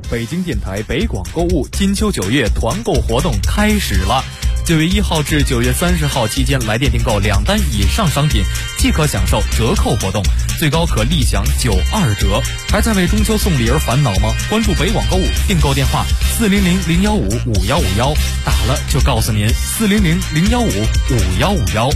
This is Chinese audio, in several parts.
北京电台北广购物金秋9月团购活动开始了。9月1号至9月30号期间，来电订购2单以上商品即可享受折扣活动，最高可立享92折。还在为中秋送礼而烦恼吗？关注北广购物，订购电话400-015-5151，打了就告诉您400-015-5151。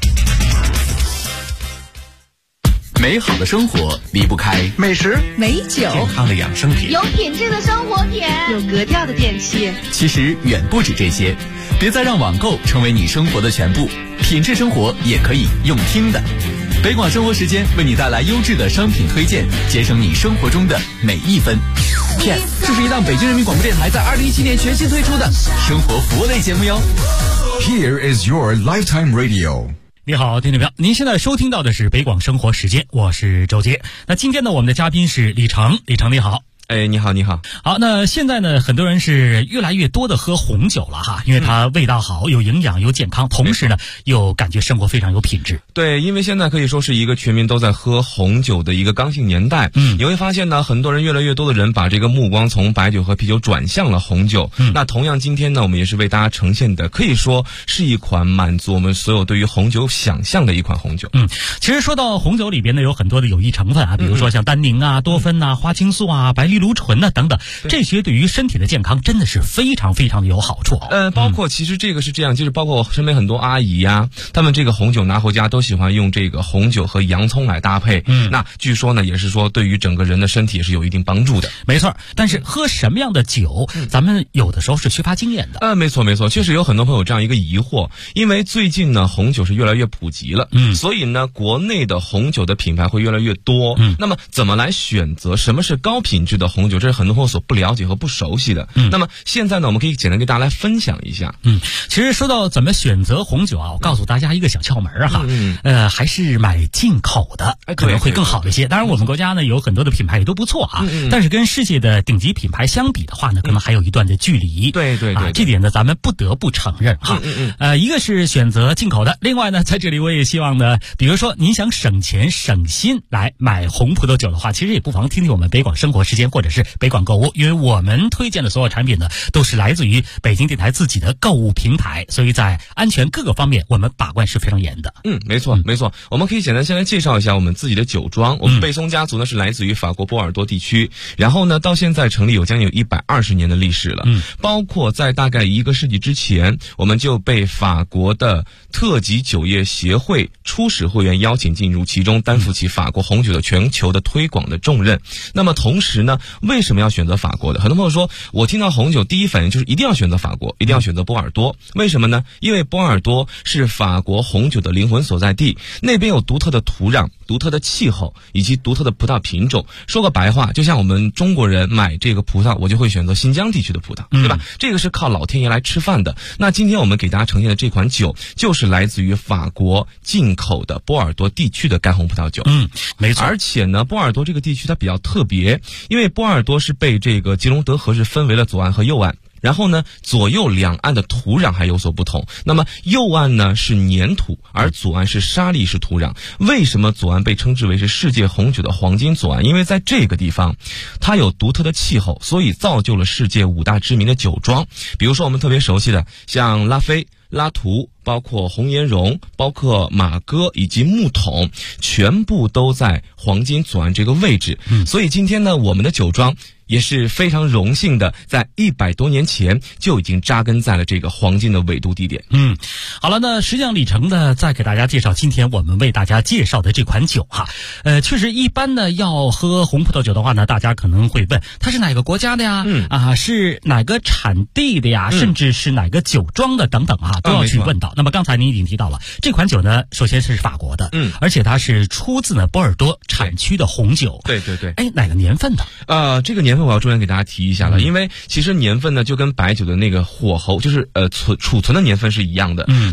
美好的生活离不开美食、 美酒、 健康的养生品， 有品质的生活品， 有格调的电器。 其实远不止这些，别再让网购成为你生活的全部，品质生活也可以用听的。北广生活时间为你带来优质的商品推荐，节省你生活中的每一分。Yes， 这是一档北京人民广播电台在2017年全新推出的生活服务类节目哟。 Here is your lifetime radio。 你好，听众朋友，您现在收听到的是北广生活时间，我是周杰。那今天呢，我们的嘉宾是李成，李成你好。 你好，你好。 好，那现在呢，很多人是越来越多的喝红酒了哈，因为它味道好，有营养，有健康，同时呢，又感觉生活非常有品质。 对，因为现在可以说是一个全民都在喝红酒的一个刚性年代。你会发现呢，很多人越来越多的人把这个目光从白酒和啤酒转向了红酒。那同样今天呢，我们也是为大家呈现的，可以说是一款满足我们所有对于红酒想象的一款红酒。 其实说到红酒里边呢，有很多的有益成分啊，比如说像单宁啊、多酚啊、花青素啊、白藜芦醇啊等等，这些对于身体的健康真的是非常非常的有好处。 包括其实这个是这样，就是包括我身边很多阿姨呀，他们这个红酒拿回家都喜欢用这个红酒和洋葱来搭配。那据说呢，也是说对于整个人的身体也是有一定帮助的。 没错，但是喝什么样的酒，咱们有的时候是缺乏经验的。 没错没错，确实有很多朋友这样一个疑惑，因为最近呢，红酒是越来越普及了，所以呢，国内的红酒的品牌会越来越多。那么怎么来选择什么是高品质的红酒？这是很多朋友所不了解和不熟悉的。那么现在呢，我们可以简单跟大家来分享一下。 其实说到怎么选择红酒啊，我告诉大家一个小窍门哈。还是买进口的可能会更好一些。当然我们国家呢有很多的品牌也都不错啊，但是跟世界的顶级品牌相比的话呢，可能还有一段的距离。 对， 这点呢咱们不得不承认哈。一个是选择进口的，另外呢在这里我也希望呢，比如说您想省钱省心来买红葡萄酒的话，其实也不妨听听我们北广生活时间或者是北广购物，因为我们推荐的所有产品呢都是来自于北京电台自己的购物平台，所以在安全各个方面我们把关是非常严的。 没错没错。我们可以简单先来介绍一下我们自己的酒庄。我们贝松家族呢是来自于法国波尔多地区，然后呢到现在成立有将近120年的历史了。包括在大概1个世纪之前，我们就被法国的特级酒业协会初始会员邀请进入其中，担负起法国红酒的全球的推广的重任。那么同时呢，为什么要选择法国的？很多朋友说我听到红酒第一反应就是一定要选择法国，一定要选择波尔多。为什么呢？因为波尔多是法国红酒的灵魂所在地，那边有独特的土壤、独特的气候以及独特的葡萄品种。说个白话，就像我们中国人买这个葡萄，我就会选择新疆地区的葡萄，对吧？这个是靠老天爷来吃饭的。那今天我们给大家呈现的这款酒就是来自于法国进口的波尔多地区的干红葡萄酒。 没错。 而且呢，波尔多这个地区它比较特别，因为波尔多是被这个吉隆德河是分为了左岸和右岸。然后呢，左右两岸的土壤还有所不同。那么右岸呢是粘土，而左岸是沙砾式土壤。为什么左岸被称之为是世界红酒的黄金左岸？因为在这个地方，它有独特的气候，所以造就了世界5大知名的酒庄。比如说我们特别熟悉的，像拉菲、拉图，包括红颜绒，包括马哥以及木桶，全部都在黄金左岸这个位置。所以今天呢，我们的酒庄也是非常荣幸的，在100多年前就已经扎根在了这个黄金的纬度地点。 好了，那实际上李成呢，再给大家介绍今天我们为大家介绍的这款酒哈。确实一般呢要喝红葡萄酒的话呢，大家可能会问它是哪个国家的呀？是哪个产地的呀？甚至是哪个酒庄的等等啊，都要去问到。那么刚才您已经提到了这款酒呢，首先是法国的，而且它是出自呢波尔多产区的红酒。 对。 哪个年份的？ 这个年份我要重点给大家提一下了，因为其实年份呢就跟白酒的那个火候，就是储存的年份是一样的。它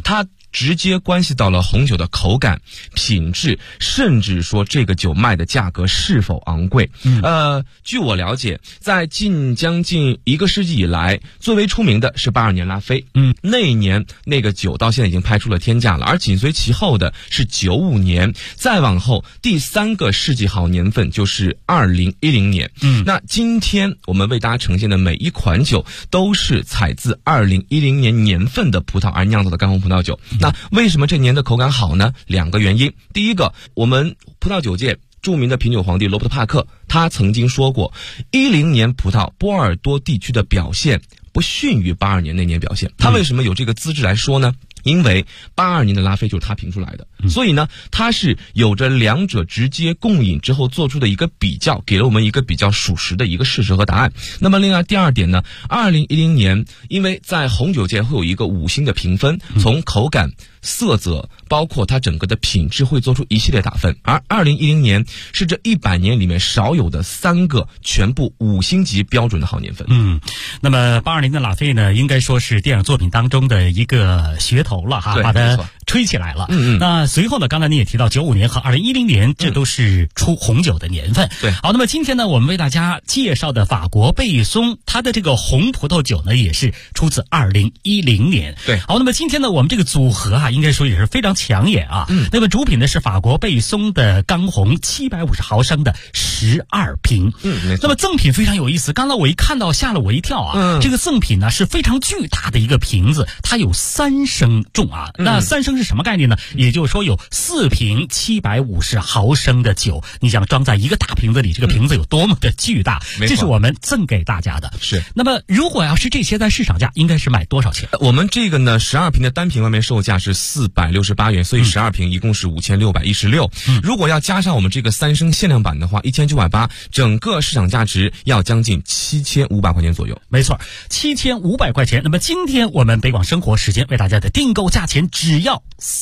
直接关系到了红酒的口感、品质，甚至说这个酒卖的价格是否昂贵。据我了解，在将近1个世纪以来，最为出名的是82年拉菲。那一年那个酒到现在已经拍出了天价了，而紧随其后的是95年，再往后第3个世纪好年份就是2010年。那今天我们为大家呈现的每一款酒都是采自2010年年份的葡萄而酿造的干红葡萄酒。那为什么这年的口感好呢？2个原因。第一个，我们葡萄酒界著名的品酒皇帝罗伯特帕克，他曾经说过，10年葡萄波尔多地区的表现不逊于82年那年表现。他为什么有这个资质来说呢？因为82年的拉菲就是他评出来的，所以呢，他是有着2者直接共饮之后做出的一个比较，给了我们一个比较属实的一个事实和答案。那么另外第2点呢，2010年因为在红酒界会有一个5星的评分，从口感、色泽，包括它整个的品质会做出一系列打分，而2010年是这100年里面少有的3个全部5星级标准的好年份。 那么82年的拉菲呢，应该说是电影作品当中的一个噱头了哈，把它吹起来了。那随后呢，刚才你也提到95年和2010年，这都是出红酒的年份。 对， 好，那么今天呢，我们为大家介绍的法国贝松，它的这个红葡萄酒呢，也是出自2010年。 对， 好，那么今天呢，我们这个组合啊，应该说也是非常抢眼啊。那么主品呢是法国贝松的干红750毫升的12瓶。 没错。 那么赠品非常有意思，刚才我一看到吓了我一跳啊。这个赠品呢是非常巨大的一个瓶子，它有3升重啊。那3升是什么概念呢？也就是说有4瓶750毫升的酒，你想装在一个大瓶子里，这个瓶子有多么的巨大？这是我们赠给大家的。 是。 那么如果要是这些在市场价，应该是卖多少钱？ 我们这个呢，12瓶的单瓶外面售价是468元，所以12瓶一共是5616。如果要加上我们这个3升限量版的话，1980，整个市场价值要将近7500块钱左右。 没错，7500块钱。那么今天我们北广生活时间为大家的订购价钱只要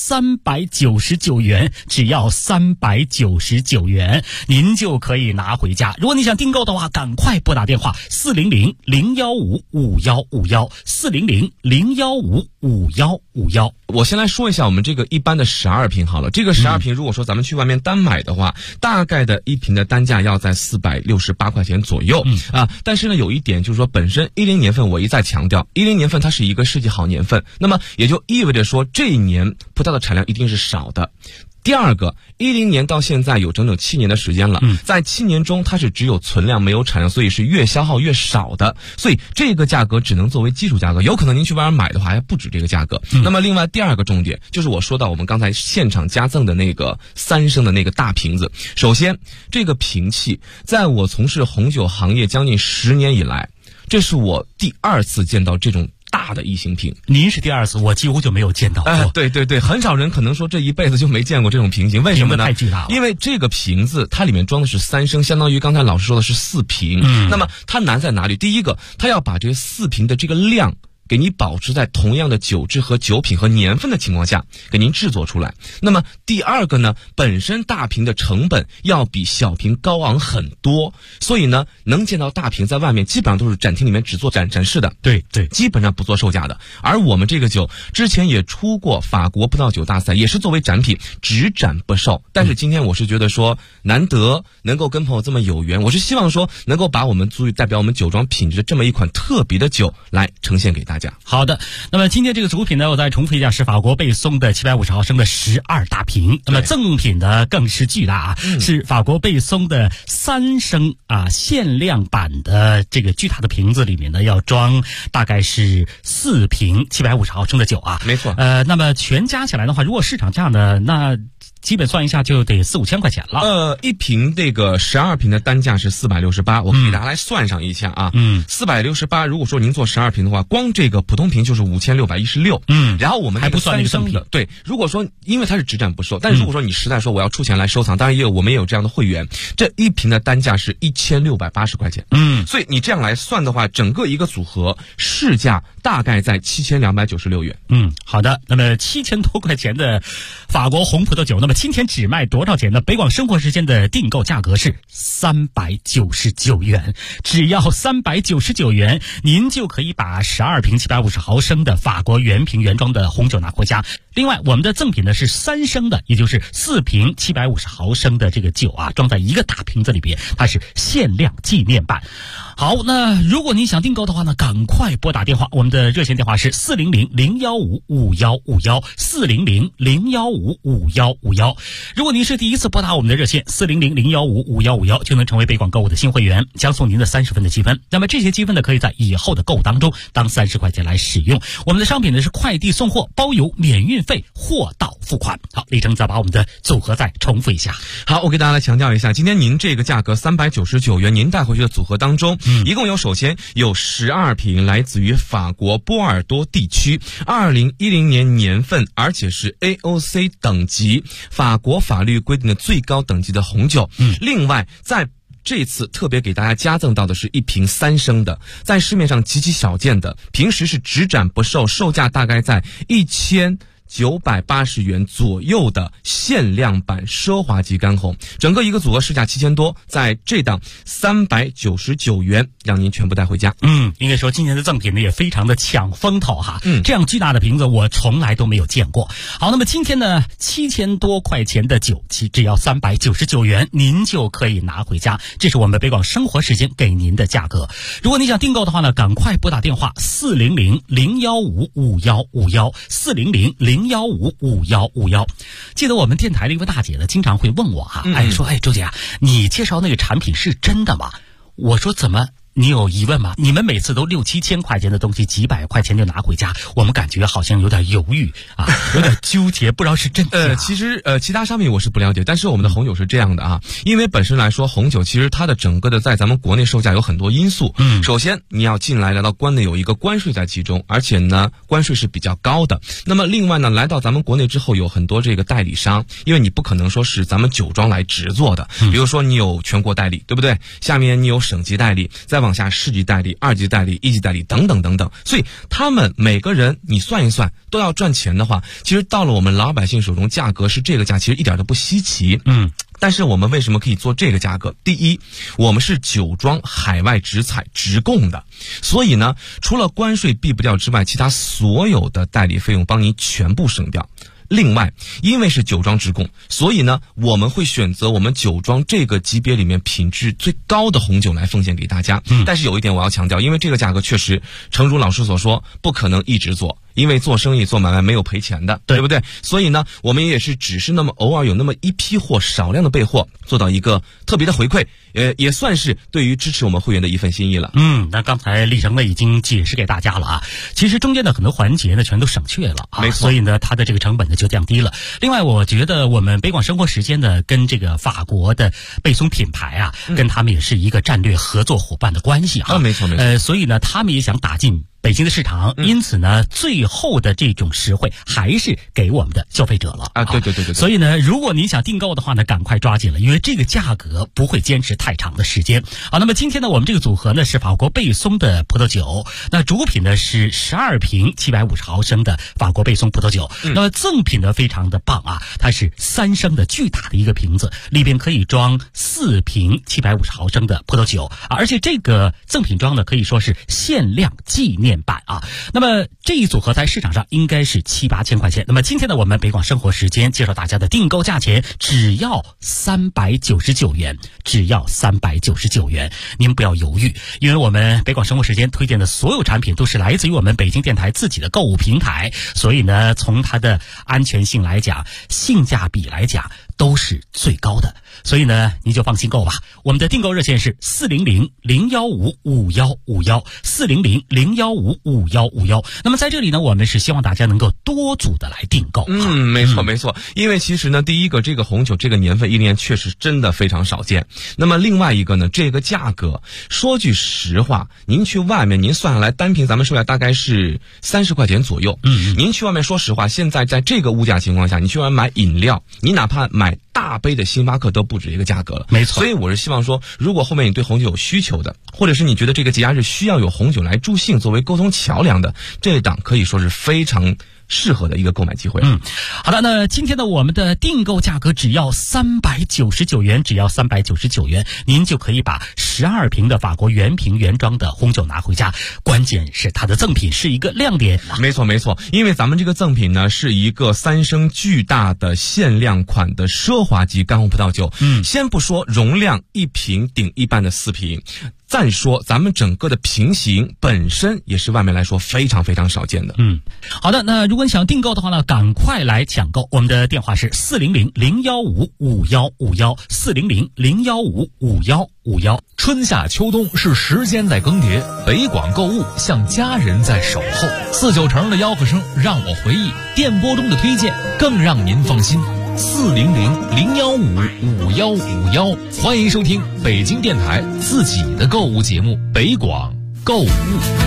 399元，只要399元，您就可以拿回家。如果你想订购的话，赶快拨打电话400-015-5151，400-015-5151。 我先来说一下我们这个一般的12瓶好了。这个12瓶如果说咱们去外面单买的话，大概的一瓶的单价要在468块钱左右。但是呢，有一点就是说，本身10年份我一再强调，10年份它是一个世纪好年份，那么也就意味着说这一年葡萄的产量一定是少的。第2个，10年到现在有整整7年的时间了，在7年中它是只有存量没有产量，所以是越消耗越少的，所以这个价格只能作为基础价格，有可能您去外面买的话还不止这个价格。那么另外第2个重点就是我说到我们刚才现场加赠的那个3升的那个大瓶子。首先这个瓶器在我从事红酒行业将近10年以来，这是我第2次见到这种大的异形瓶。 您是第2次，我几乎就没有见到过。 对，很少人可能说这一辈子就没见过这种瓶型。为什么呢？ 太巨大了。 因为这个瓶子它里面装的是3升，相当于刚才老师说的是4瓶。那么它难在哪里？第一个，它要把这4瓶的这个量给你保持在同样的酒质和酒品和年份的情况下给您制作出来。那么第2个呢，本身大瓶的成本要比小瓶高昂很多，所以呢能见到大瓶在外面基本上都是展厅里面只做展示的， 对， 基本上不做售价的。而我们这个酒之前也出过法国葡萄酒大赛，也是作为展品只展不售。但是今天我是觉得说难得能够跟朋友这么有缘，我是希望说能够把我们足以代表我们酒庄品质的这么一款特别的酒来呈现给大家。 好的，那么今天这个主品呢，我再重复一下，是法国贝松的750毫升的12大瓶。那么赠品呢更是巨大啊，是法国贝松的3升限量版的这个巨大的瓶子里面呢，要装大概是4瓶750毫升的酒啊。 没错。 那么全加起来的话，如果市场价呢，那基本算一下就得4-5千块钱了。 一瓶这个12瓶的单价是468，我给大家来算上一下啊。468，如果说您做12瓶的话，光这个普通瓶就是5616。然后我们还不算那个赠品。 对，如果说因为它是只展不售，但是如果说你实在说我要出钱来收藏，当然我们也有这样的会员，这一瓶的单价是1680块钱。所以你这样来算的话，整个一个组合市价大概在7296元。 好的，那么7000多块钱的法国红葡萄酒，那么今天只卖多少钱呢？北广生活时间的订购价格是399元，只要399元，您就可以把12瓶750毫升的法国原瓶原装的红酒拿回家。 另外，我们的赠品呢是3升的，也就是4瓶750毫升的这个酒啊，装在一个大瓶子里边，它是限量纪念版。好，那如果您想订购的话呢，赶快拨打电话，我们的热线电话是400-015-5151，400-015-5151。如果您是第一次拨打我们的热线400-015-5151，就能成为北广购物的新会员，将送您的30分的积分。那么这些积分呢，可以在以后的购物当中当30块钱来使用。我们的商品呢是快递送货，包邮免运费，货到付款。好，立成再把我们的组合再重复一下。 好，我给大家来强调一下，今天您这个价格399元，您带回去的组合当中，一共首先有12瓶来自于法国波尔多地区2010年年份，而且是 AOC 等级，法国法律规定的最高等级的红酒。另外在这次特别给大家加赠到的是1瓶3升的，在市面上极其少见的，平时是只展不售，售价大概在1980元左右的限量版奢华级干红，整个一个组合市价7000多，在这档399元让您全部带回家。 应该说今年的赠品呢也非常的抢风头哈。这样巨大的瓶子我从来都没有见过。好，那么今天呢7000多块钱的酒，只要399元，您就可以拿回家。这是我们北广生活时间给您的价格。如果你想订购的话呢，赶快拨打电话400-015-5151，400-015-5151。记得我们电台的一位大姐呢，经常会问我哈，说周姐啊，你介绍那个产品是真的吗？我说怎么？你有疑问吗？你们每次都6-7千块钱的东西，几百块钱就拿回家，我们感觉好像有点犹豫啊，有点纠结，不知道是真假。 其实其他商品我是不了解，但是我们的红酒是这样的啊，因为本身来说，红酒其实它的整个的在咱们国内售价有很多因素。首先你要来到关内有一个关税在其中，而且呢关税是比较高的。那么另外呢，来到咱们国内之后，有很多这个代理商，因为你不可能说是咱们酒庄来直做的，比如说你有全国代理，对不对？下面你有省级代理，再往下市级代理、2级代理、1级代理等等等等，所以他们每个人你算一算都要赚钱的话，其实到了我们老百姓手中，价格是这个价，其实一点都不稀奇。但是我们为什么可以做这个价格？第一，我们是酒庄海外直采直供的，所以呢，除了关税避不掉之外，其他所有的代理费用帮你全部省掉。另外，因为是酒庄直供，所以呢，我们会选择我们酒庄这个级别里面品质最高的红酒来奉献给大家。但是有一点我要强调，因为这个价格确实，诚如老师所说，不可能一直做。因为做生意做买卖没有赔钱的，对不对？所以呢，我们也是只是那么偶尔有那么一批货，少量的备货，做到一个特别的回馈，也算是对于支持我们会员的一份心意了。 那刚才立成呢已经解释给大家了啊，其实中间的很多环节呢全都省去了啊， 没错， 所以呢它的这个成本呢就降低了。另外，我觉得我们北广生活时间呢跟这个法国的贝松品牌啊，跟他们也是一个战略合作伙伴的关系啊。 没错没错。 所以呢，他们也想打进北京的市场，因此呢，最后的这种实惠还是给我们的消费者了啊！对。 所以呢，如果您想订购的话呢，赶快抓紧了，因为这个价格不会坚持太长的时间。好，那么今天呢，我们这个组合呢是法国贝松的葡萄酒，那主品呢是12瓶750毫升的法国贝松葡萄酒。那么赠品呢非常的棒啊，它是3升的巨大的一个瓶子，里边可以装4瓶750毫升的葡萄酒啊，而且这个赠品装呢可以说是限量纪念版啊。那么这一组合在市场上应该是7-8千块钱。那么今天呢，我们北广生活时间介绍大家的订购价钱只要399元，只要399元。您不要犹豫，因为我们北广生活时间推荐的所有产品都是来自于我们北京电台自己的购物平台，所以呢，从它的安全性来讲，性价比来讲，都是最高的。所以呢，你就放心购吧。我们的订购热线是400-015-5151，400-015-5151。那么在这里呢，我们是希望大家能够多组的来订购。 没错。因为其实呢，第一个，这个红酒这个年份一年确实真的非常少见。那么另外一个呢，这个价格，说句实话，您去外面您算下来单瓶咱们售价大概是30块钱左右。您去外面说实话，现在在这个物价情况下，你去外面买饮料，你哪怕买大杯的星巴克都不止一个价格了。 没错。 所以我是希望说，如果后面你对红酒有需求的，或者是你觉得这个节假日需要有红酒来助兴作为沟通桥梁的，这档可以说是非常适合的一个购买机会。 好的，那今天的我们的订购价格只要399元，只要399元，您就可以把12瓶的法国原瓶原装的红酒拿回家。关键是它的赠品是一个亮点啊！ 没错，因为咱们这个赠品呢是一个3升巨大的限量款的奢华级干红葡萄酒。先不说容量1瓶顶一般的4瓶。再说咱们整个的瓶型本身也是外面来说非常非常少见的。 好的，那如果你想订购的话呢，赶快来抢购。我们的电话是400-015-5151，400-015-5151。 春夏秋冬是时间在更迭，北广购物像家人在守候。49城的吆喝声让我回忆，电波中的推荐更让您放心。400-015-5151，欢迎收听北京电台自己的购物节目《北广购物》。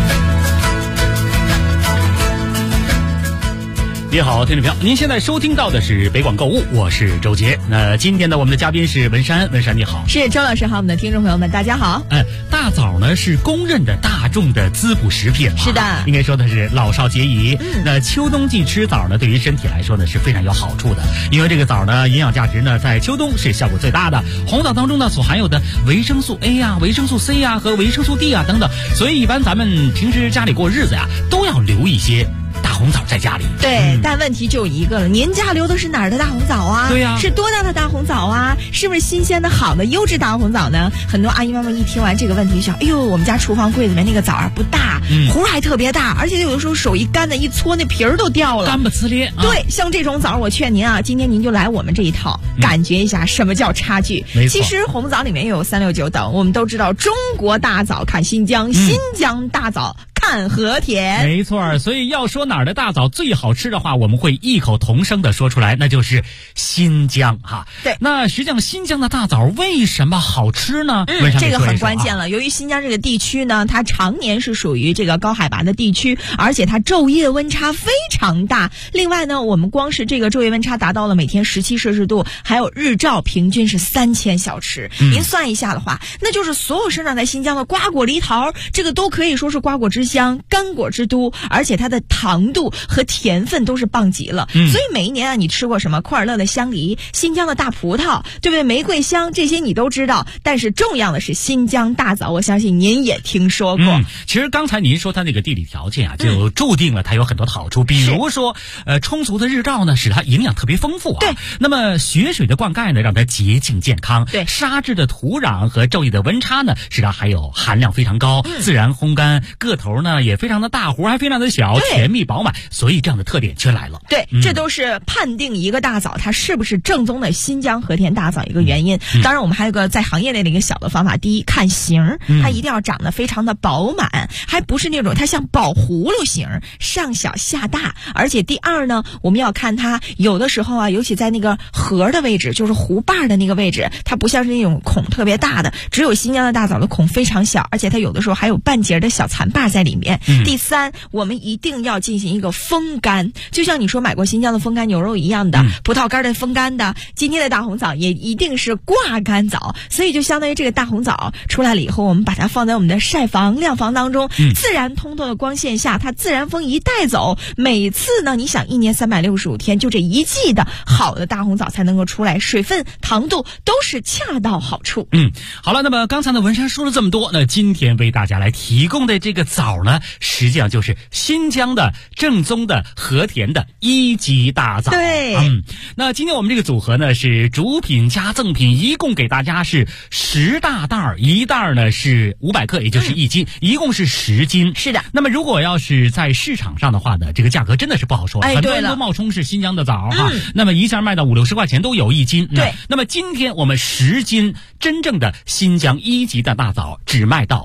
你好，听众朋友，您现在收听到的是北广购物，我是周杰。那今天的我们的嘉宾是文山，文山你好。 是周老师好，我们的听众朋友们大家好。 大枣呢是公认的大众的滋补食品， 是的， 应该说的是老少皆宜。那秋冬季吃枣呢，对于身体来说呢是非常有好处的，因为这个枣呢营养价值呢在秋冬是效果最大的。红枣当中呢所含有的维生素 A 啊、维生素 C 啊和维生素 D 啊等等，所以一般咱们平时家里过日子呀都要留一些大红枣在家里。 对，但问题就一个了，您家留的是哪儿的大红枣啊？ 对呀， 是多大的大红枣啊？是不是新鲜的好的优质大红枣呢？很多阿姨妈妈一听完这个问题想，哎呦，我们家厨房柜子里面那个枣啊不大，核还特别大，而且有的时候手一干的一搓那皮儿都掉了， 干巴呲咧。 对，像这种枣我劝您啊，今天您就来我们这一套，感觉一下什么叫差距。其实红枣里面又有369等，我们都知道中国大枣看新疆，新疆大枣看和田。 没错，所以要说哪儿的大枣最好吃的话，我们会异口同声的说出来，那就是新疆哈。 对， 那实际上新疆的大枣为什么好吃呢？ 这个很关键了。由于新疆这个地区呢，它常年是属于这个高海拔的地区，而且它昼夜温差非常大。另外呢，我们光是这个昼夜温差达到了每天17摄氏度，还有日照平均是3000小时。您算一下的话，那就是所有生长在新疆的瓜果梨桃，这个都可以说是瓜果之乡、干果之都，而且它的糖度和甜分都是棒极了。所以每一年啊，你吃过什么库尔勒的香梨、新疆的大葡萄，对不对？玫瑰香这些你都知道，但是重要的是新疆大枣，我相信您也听说过。 其实刚才您说它那个地理条件啊，就注定了它有很多的好处，比如说充足的日照呢，使它营养特别丰富啊。 对， 那么雪水的灌溉呢，让它洁净健康。 对， 沙质的土壤和昼夜的温差呢，使它还有含量非常高，自然烘干，个头呢也非常的大，核还非常的小，甜蜜饱满，所以这样的特点却来了。 对，这都是判定一个大枣它是不是正宗的新疆和田大枣一个原因。当然我们还有个在行业内的一个小的方法，第一看形，它一定要长得非常的饱满，还不是那种它像宝葫芦形，上小下大。而且第二呢，我们要看它有的时候啊，尤其在那个核的位置，就是弧瓣的那个位置，它不像是那种孔特别大的，只有新疆的大枣的孔非常小，而且它有的时候还有半截的小残瓣在里面。第三，我们一定要进行一个风干，就像你说买过新疆的风干牛肉一样的，葡萄干的风干的，今天的大红枣也一定是挂干枣，所以就相当于这个大红枣出来了以后，我们把它放在我们的晒房、晾房当中，自然通透的光线下，它自然风一带走，每次呢，你想1年365天，就这一季的好的大红枣才能够出来，水分、糖度都是恰到好处。 好了，那么刚才呢文山说了这么多，那今天为大家来提供的这个枣呢，实际上就是新疆的正宗的和田的1级大枣。 对， 那今天我们这个组合呢是主品加赠品，一共给大家是10大袋，一袋呢是500克，也就是1斤，一共是10斤。 是的。 那么如果要是在市场上的话呢，这个价格真的是不好说，很多人都冒充是新疆的枣哈，那么一下卖到50-60块钱都有1斤。 对。 那么今天我们10斤真正的新疆1级的大枣只卖到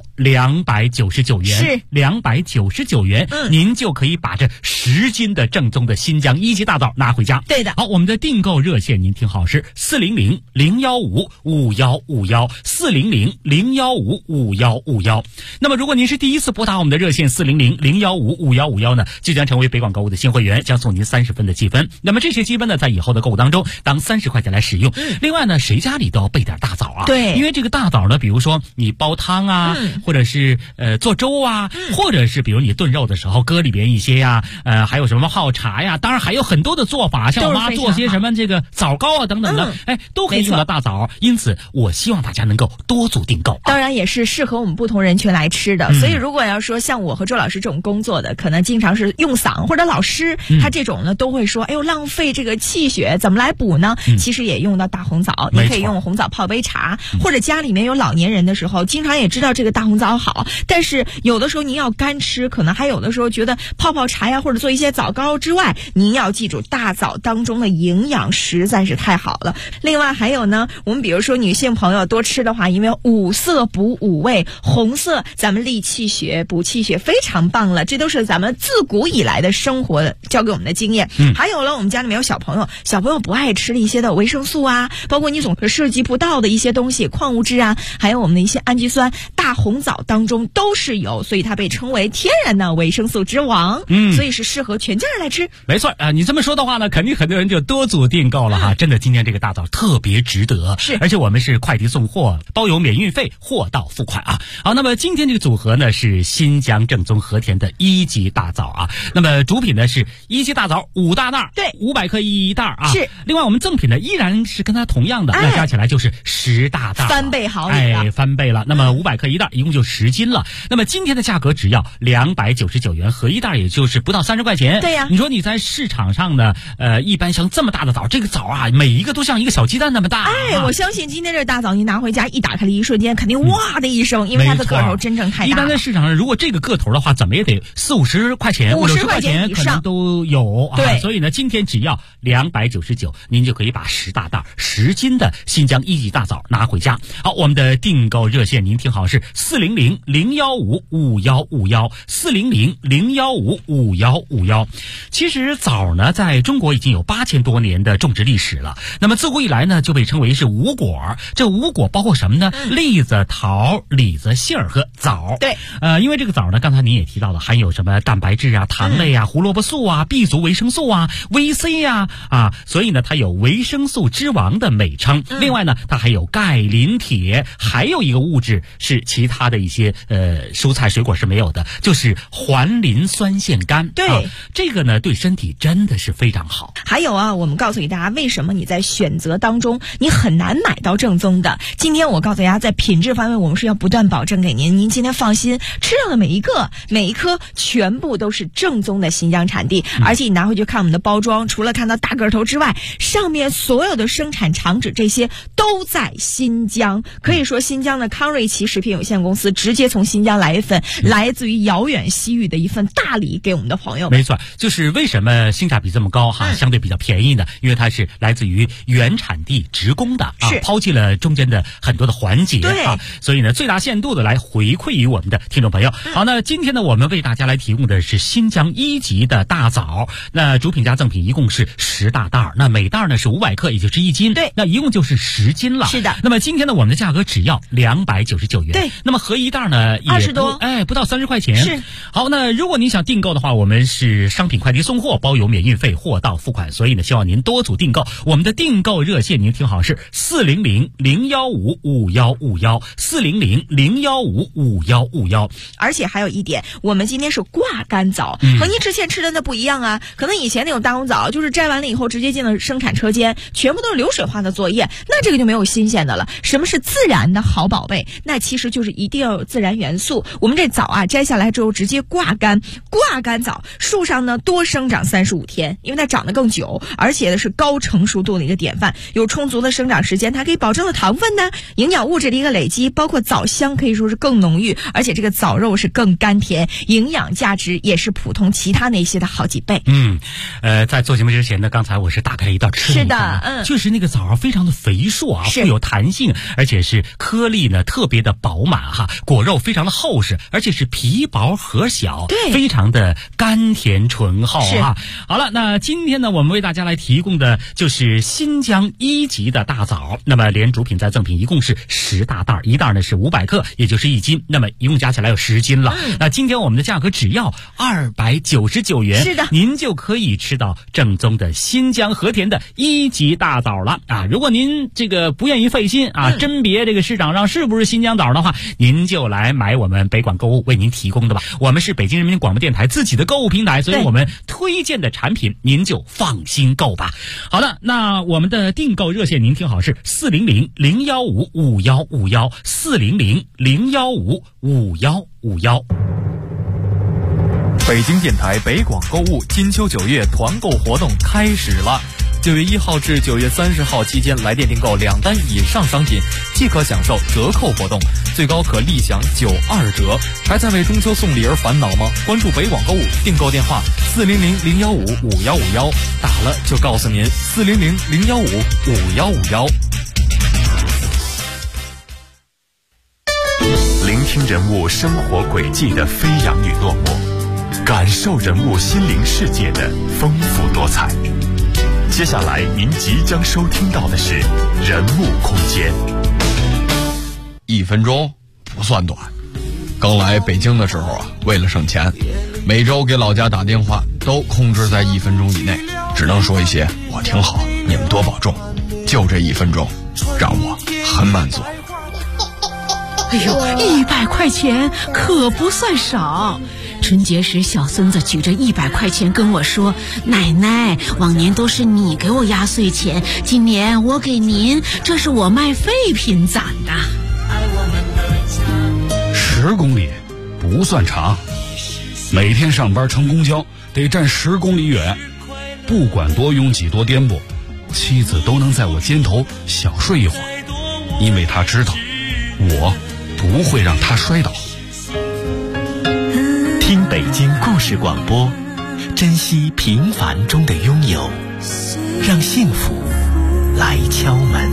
299元， 是 299元，您就可以把这10斤的正宗的新疆1级大枣拿回家。 对的。 好，我们的订购热线您听好是400-015-5151，400-015-5151。那么如果您是第一次拨打我们的热线400-015-5151呢，就将成为北广购物的新会员，将送您30分的积分。那么这些积分呢，在以后的购物当中当30块钱来使用。另外呢，谁家里都要备点大枣啊？ 对， 因为这个大枣呢，比如说你煲汤啊， 或者是做粥啊，或者是比如你炖肉的时候搁里边一些呀，还有什么泡茶呀，当然还有很多的做法，像我妈做些什么这个枣糕啊等等的，都可以用到大枣。因此我希望大家能够多组订购， 当然也是适合我们不同人群来吃的。所以如果要说像我和周老师这种工作的，可能经常是用嗓，或者老师他这种呢都会说，哎呦浪费这个气血，怎么来补呢？其实也用到大红枣，你可以用红枣泡杯茶，或者家里面有老年人的时候，经常也知道这个大红枣好，但是有的时候您要干吃，可能还有的时候觉得泡茶呀，或者做一些枣糕之外，您要记住大枣当中的营养实在是太好了。另外还有呢，我们比如说女性朋友多吃的话，因为五色补五味，红色咱们利气血补气血非常棒了，这都是咱们自古以来的生活教给我们的经验。还有了，我们家里面有小朋友不爱吃的一些的维生素啊，包括你总是涉及不到的一些东西，矿物质啊，还有我们的一些氨基酸，大红枣当中都是有，所以它被称为天然的维生素之王。所以是适合全家人来吃。 没错啊，你这么说的话呢，肯定很多人就多组订购了哈。真的，今天这个大枣特别值得， 是， 而且我们是快递送货，包邮免运费，货到付款啊。好，那么今天这个组合呢是新疆正宗和田的1级大枣啊。那么主品呢是1级大枣5大袋， 对 ，500克1袋啊。 是。 另外我们赠品呢依然是跟它同样的，那加起来就是10大袋， 翻倍好礼了， 翻倍了。那么500克1袋，一共就10斤了。那么今天的价格只要299元，合1袋也就是不到30块钱。 对呀， 你说你在市场上呢，一般像这么大的枣，这个枣啊，每一个都像一个小鸡蛋那么大。 我相信今天这大枣你拿回家一打开的一瞬间，肯定哇的一声，因为它的个头真正太大了。 一般在市场上，如果这个个头的话，怎么也得40-50块钱，50块钱可能都有啊。 对， 所以呢，今天只要299，您就可以把10大袋10斤的新疆1级大枣拿回家。好，我们的订购热线您听好，是400-015-5151，400-015-5151。其实枣呢，在中国已经有8000多年的种植历史了。那么自古以来呢，就被称为是五果。这五果包括什么呢？栗子、桃、李子、杏儿和枣。 对， 因为这个枣呢，刚才您也提到了，含有什么蛋白质啊、糖类啊、胡萝卜素啊、B 族维生素啊、VC 啊，所以呢，它有维生素之王的美称。另外呢，它还有钙、磷、铁，还有一个物质是其他的一些蔬菜水果是没有的，就是环磷酸腺苷。 对， 这个呢，对身体真的是非常好。 还有啊，我们告诉给大家，为什么你在选择当中你很难买到正宗的。今天我告诉大家，在品质方面我们是要不断保证给您，您今天放心，吃到的每一颗全部都是正宗的新疆产地。而且你拿回去看我们的包装，除了看到大个头之外，上面所有的生产厂址这些都在新疆。可以说新疆的康瑞奇食品有限公司直接从新疆来一份来自于遥远西域的一份大礼给我们的朋友们。 没错，就是为什么性价比这么高相对比较便宜呢？因为它是来自于原产地直供的抛弃了中间的很多的环节所以呢，最大限度的来回馈于我们的听众朋友。好，那今天呢，我们为大家来提供的是新疆1级的大枣。那主品加赠品一共是10大袋，那每袋呢是500克，也就是1斤。 对， 那一共就是10斤了。 是的。 那么今天呢，我们的价格只要299元。 对。 那么合1袋呢也 20多， 不到30块钱。 是。 好，那如果您想订购的话，我们是商品快递送货，包邮免运费，货到付款。所以呢，希望您多组订购。我们的订购热线您听好，是400-015-5151，400-015-5151。 而且还有一点，我们今天是挂干枣，和您之前吃的那不一样啊。可能以前那种大红枣就是摘完了以后直接进了生产车间，全部都是流水化的作业，那这个就没有新鲜的了。什么是自然的好宝贝？那其实就是一定要有自然元素。我们这枣啊，摘下来之后直接挂干枣，树上呢多生长35天，因为它长得更久，而且呢是高成熟度的一个典范，有充足的生长时间，它可以保证了糖分呢、营养物质的一个累积，包括枣香可以说是更浓郁，而且这个枣肉是更甘甜，营养价值也是普通其他那些的好几倍。 在做节目之前呢，刚才我是打开了一道吃了一下，确实那个枣非常的肥硕富有弹性，而且是颗粒呢特别的饱满果肉非常的厚实，而且是皮薄核小， 对， 非常的甘甜醇厚好了，那今天呢，我们为大家来提供的就是新疆1级的大枣。那么连主品再赠品一共是10大袋，一袋呢是500克，也就是1斤，那么一共加起来有10斤了。那今天我们的价格只要299元， 是的， 您就可以吃到正宗的新疆和田的1级大枣了如果您这个不愿意费心甄别这个市场上是不是新疆枣的话，您您就来买我们北广购物为您提供的吧。我们是北京人民广播电台自己的购物平台，所以我们推荐的产品您就放心购吧。好的，那我们的订购热线您听好，是400-015-5151 400-015-5151。 北京电台北广购物金秋9月团购活动开始了。9月1号至9月30号期间，来电订购2单以上商品即可享受折扣活动，最高可立享92折。还在为中秋送礼而烦恼吗？关注北广购物订购电话400-015-5151，打了就告诉您400-015-5151。 聆听人物生活轨迹的飞扬与落寞，感受人物心灵世界的丰富多彩。接下来您即将收听到的是人物空间。 1分钟不算短，刚来北京的时候啊，为了省钱，每周给老家打电话都控制在1分钟以内，只能说一些我挺好，你们多保重，就这1分钟让我很满足。 哎呦，100块钱可不算少。春节时，小孙子举着100块钱跟我说：“奶奶，往年都是你给我压岁钱，今年我给您，这是我卖废品攒的。 ”10公里不算长，每天上班乘公交得站10公里远，不管多拥挤多颠簸，妻子都能在我肩头小睡一会儿，因为她知道我不会让她摔倒。 听北京故事广播，珍惜平凡中的拥有，让幸福来敲门。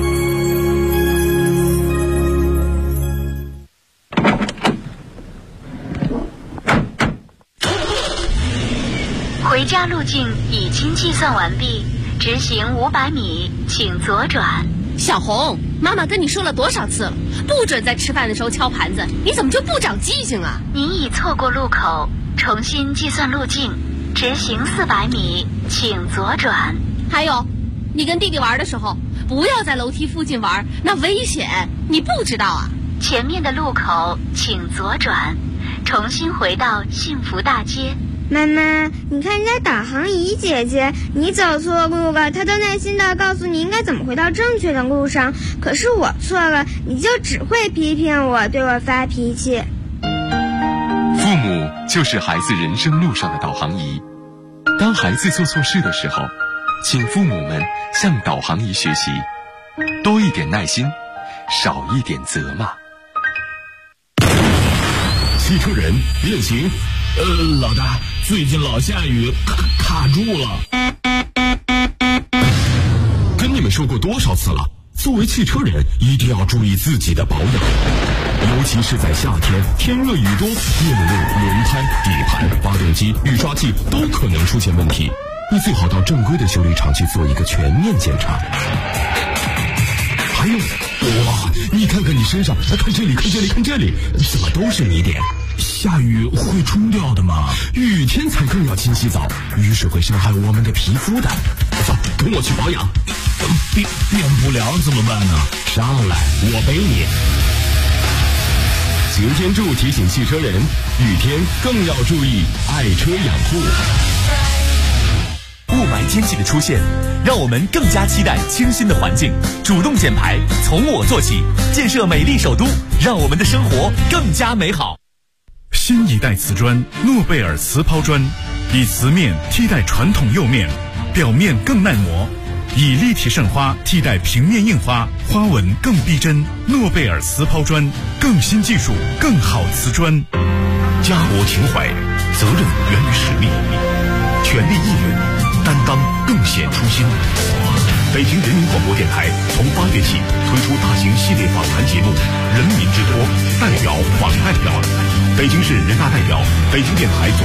回家路径已经计算完毕，直行500米，请左转。 小红，妈妈跟你说了多少次了，不准在吃饭的时候敲盘子，你怎么就不长记性啊？ 您已错过路口，重新计算路径，直行400米，请左转。 还有，你跟弟弟玩的时候，不要在楼梯附近玩，那危险，你不知道啊？ 前面的路口请左转，重新回到幸福大街。 妈妈，你看人家导航仪姐姐，你走错路了，她都耐心地告诉你应该怎么回到正确的路上。可是我错了，你就只会批评我，对我发脾气。 父母就是孩子人生路上的导航仪。当孩子做错事的时候，请父母们向导航仪学习，多一点耐心，少一点责骂。 汽车人变形。老大，最近老下雨，卡住了。跟你们说过多少次了，作为汽车人一定要注意自己的保养，尤其是在夏天，天热雨多，电路、轮胎、底盘、发动机、雨刷器都可能出现问题。你最好到正规的修理厂去做一个全面检查。还有，哇，你看看你身上，看这里，看这里，看这里，怎么都是泥点？下雨会冲掉的吗？雨天才更要勤洗澡，雨水会伤害我们的皮肤的。走，跟我去保养。变不了怎么办呢？上来，我背你。擎天柱提醒汽车人，雨天更要注意爱车养护。 雾霾天气的出现，让我们更加期待清新的环境。主动减排，从我做起，建设美丽首都，让我们的生活更加美好。 新一代瓷砖诺贝尔瓷抛砖，以瓷面替代传统釉面，表面更耐磨，以立体渗花替代平面印花，花纹更逼真。诺贝尔瓷抛砖，更新技术，更好瓷砖。家国情怀，责任源于实力，全力应援，担当更显初心。北京人民广播电台从8月起推出大型系列访谈节目《人民之托》，代表访代表，北京市人大代表，北京电台总